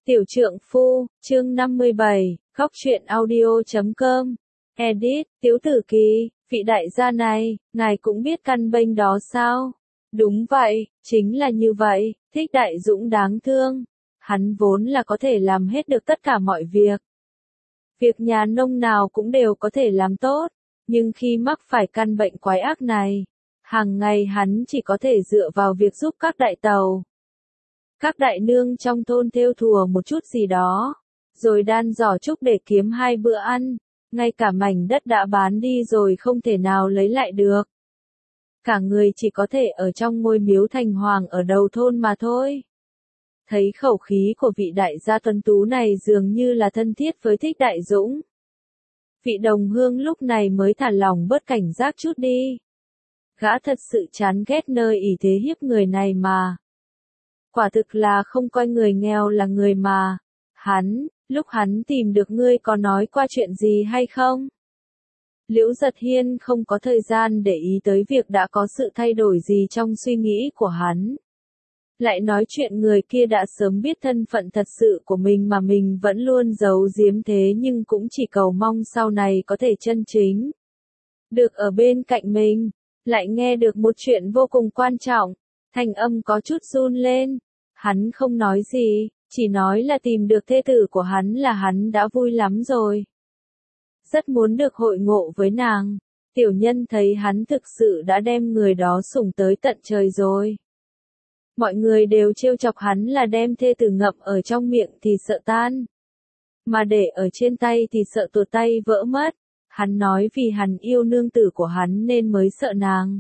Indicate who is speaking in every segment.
Speaker 1: Tiểu trượng phu, chương 57, khóc chuyện audio.com. Edit, Tiếu Tử Kỳ, vị đại gia này, ngài cũng biết căn bênh đó sao? Đúng vậy, chính là như vậy, Thích Đại Dũng đáng thương. Hắn vốn là có thể làm hết được tất cả mọi việc. Việc nhà nông nào cũng đều có thể làm tốt, nhưng khi mắc phải căn bệnh quái ác này, hàng ngày hắn chỉ có thể dựa vào việc giúp các đại tàu. Các đại nương trong thôn thêu thùa một chút gì đó, rồi đan giỏ trúc để kiếm 2 bữa ăn, ngay cả mảnh đất đã bán đi rồi không thể nào lấy lại được. Cả người chỉ có thể ở trong ngôi miếu thành hoàng ở đầu thôn mà thôi. Thấy khẩu khí của vị đại gia tuấn tú này dường như là thân thiết với Thích Đại Dũng. Vị đồng hương lúc này mới thả lòng bớt cảnh giác chút đi. Gã thật sự chán ghét nơi ỷ thế hiếp người này mà. Quả thực là không coi người nghèo là người mà. Lúc hắn tìm được ngươi có nói qua chuyện gì hay không? Liễu Giật Hiên không có thời gian để ý tới việc đã có sự thay đổi gì trong suy nghĩ của hắn. Lại nói chuyện người kia đã sớm biết thân phận thật sự của mình mà mình vẫn luôn giấu giếm thế nhưng cũng chỉ cầu mong sau này có thể chân chính. Được ở bên cạnh mình, lại nghe được một chuyện vô cùng quan trọng, thanh âm có chút run lên. Hắn không nói gì, chỉ nói là tìm được thê tử của hắn là hắn đã vui lắm rồi. Rất muốn được hội ngộ với nàng. Tiểu nhân thấy hắn thực sự đã đem người đó sủng tới tận trời rồi. Mọi người đều trêu chọc hắn là đem thê tử ngậm ở trong miệng thì sợ tan, mà để ở trên tay thì sợ tuột tay vỡ mất. Hắn nói vì hắn yêu nương tử của hắn nên mới sợ nàng.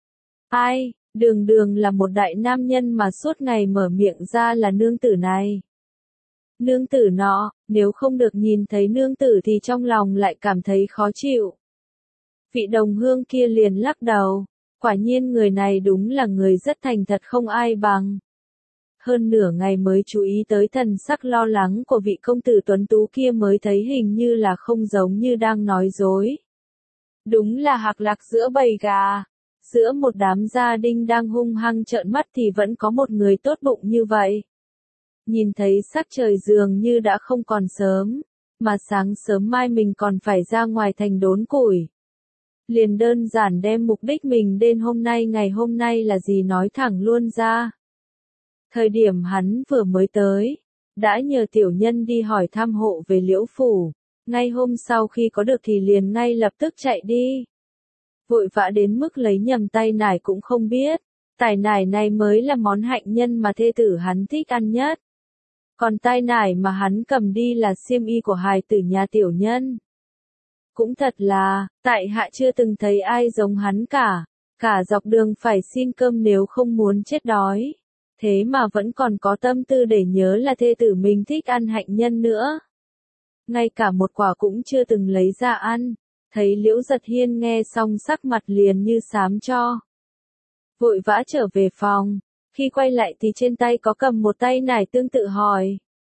Speaker 1: Ai, đường là một đại nam nhân mà suốt ngày mở miệng ra là nương tử này. Nương tử nọ, nếu không được nhìn thấy nương tử thì trong lòng lại cảm thấy khó chịu. Vị đồng hương kia liền lắc đầu. Quả nhiên người này đúng là người rất thành thật không ai bằng. Hơn nửa ngày mới chú ý tới thần sắc lo lắng của vị công tử tuấn tú kia mới thấy hình như là không giống như đang nói dối. Đúng là hạc lạc giữa bầy gà. Giữa một đám gia đình đang hung hăng trợn mắt thì vẫn có một người tốt bụng như vậy. Nhìn thấy sắc trời dường như đã không còn sớm, mà sáng sớm mai mình còn phải ra ngoài thành đốn củi. Liền đơn giản đem mục đích mình đến ngày hôm nay là gì nói thẳng luôn ra. Thời điểm hắn vừa mới tới, đã nhờ tiểu nhân đi hỏi thăm hộ về Liễu phủ, ngay hôm sau khi có được thì liền ngay lập tức chạy đi. Vội vã đến mức lấy nhầm tay nải cũng không biết, tài nải này mới là món hạnh nhân mà thê tử hắn thích ăn nhất. Còn tay nải mà hắn cầm đi là xiêm y của hài tử nhà tiểu nhân. Cũng thật là, tại hạ chưa từng thấy ai giống hắn cả dọc đường phải xin cơm nếu không muốn chết đói. Thế mà vẫn còn có tâm tư để nhớ là thê tử mình thích ăn hạnh nhân nữa. Ngay cả một quả cũng chưa từng lấy ra ăn. Thấy Liễu Giật Hiên nghe xong sắc mặt liền như xám cho. Vội vã trở về phòng, khi quay lại thì trên tay có cầm một tay nải tương tự hỏi.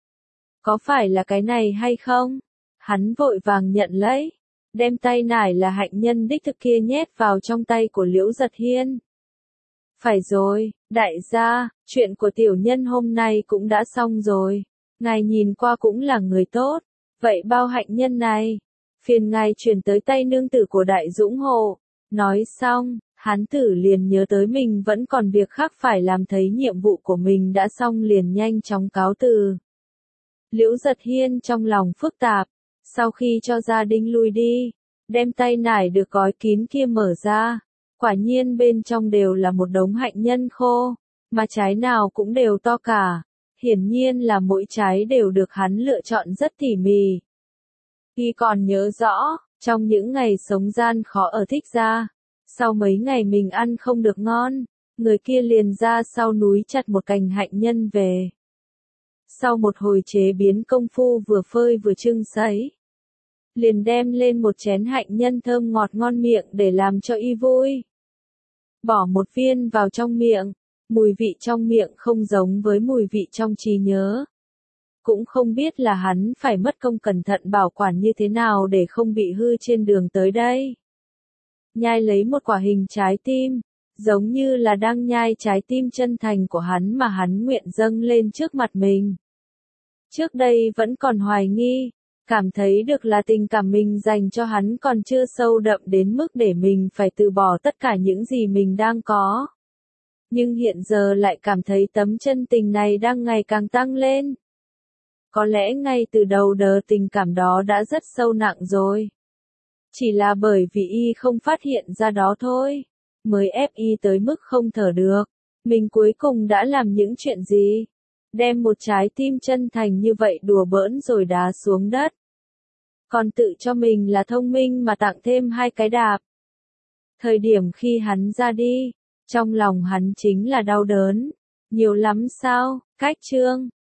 Speaker 1: Có phải là cái này hay không? Hắn vội vàng nhận lấy. Đem tay nải là hạnh nhân đích thực kia nhét vào trong tay của Liễu Giật Hiên. Phải rồi, đại gia, chuyện của tiểu nhân hôm nay cũng đã xong rồi. Ngài nhìn qua cũng là người tốt. Vậy bao hạnh nhân này, phiền ngài chuyển tới tay nương tử của Đại Dũng hộ. Nói xong, hán tử liền nhớ tới mình vẫn còn việc khác phải làm, thấy nhiệm vụ của mình đã xong liền nhanh chóng cáo từ. Liễu Giật Hiên trong lòng phức tạp. Sau khi cho gia đình lui đi, đem tay nải được gói kín kia mở ra, quả nhiên bên trong đều là một đống hạnh nhân khô, mà trái nào cũng đều to cả, hiển nhiên là mỗi trái đều được hắn lựa chọn rất tỉ mỉ. Khi còn nhớ rõ, trong những ngày sống gian khó ở Thích gia, sau mấy ngày mình ăn không được ngon, người kia liền ra sau núi chặt một cành hạnh nhân về. Sau một hồi chế biến công phu vừa phơi vừa trưng sấy, liền đem lên một chén hạnh nhân thơm ngọt ngon miệng để làm cho y vui. Bỏ một viên vào trong miệng, mùi vị trong miệng không giống với mùi vị trong trí nhớ. Cũng không biết là hắn phải mất công cẩn thận bảo quản như thế nào để không bị hư trên đường tới đây. Nhai lấy một quả hình trái tim, giống như là đang nhai trái tim chân thành của hắn mà hắn nguyện dâng lên trước mặt mình. Trước đây vẫn còn hoài nghi, cảm thấy được là tình cảm mình dành cho hắn còn chưa sâu đậm đến mức để mình phải từ bỏ tất cả những gì mình đang có. Nhưng hiện giờ lại cảm thấy tấm chân tình này đang ngày càng tăng lên. Có lẽ ngay từ đầu đờ tình cảm đó đã rất sâu nặng rồi. Chỉ là bởi vì y không phát hiện ra đó thôi, mới ép y tới mức không thở được. Mình cuối cùng đã làm những chuyện gì? Đem một trái tim chân thành như vậy đùa bỡn rồi đá xuống đất. Còn tự cho mình là thông minh mà tặng thêm 2 cái đạp. Thời điểm khi hắn ra đi, trong lòng hắn chính là đau đớn. Nhiều lắm sao? Cách chương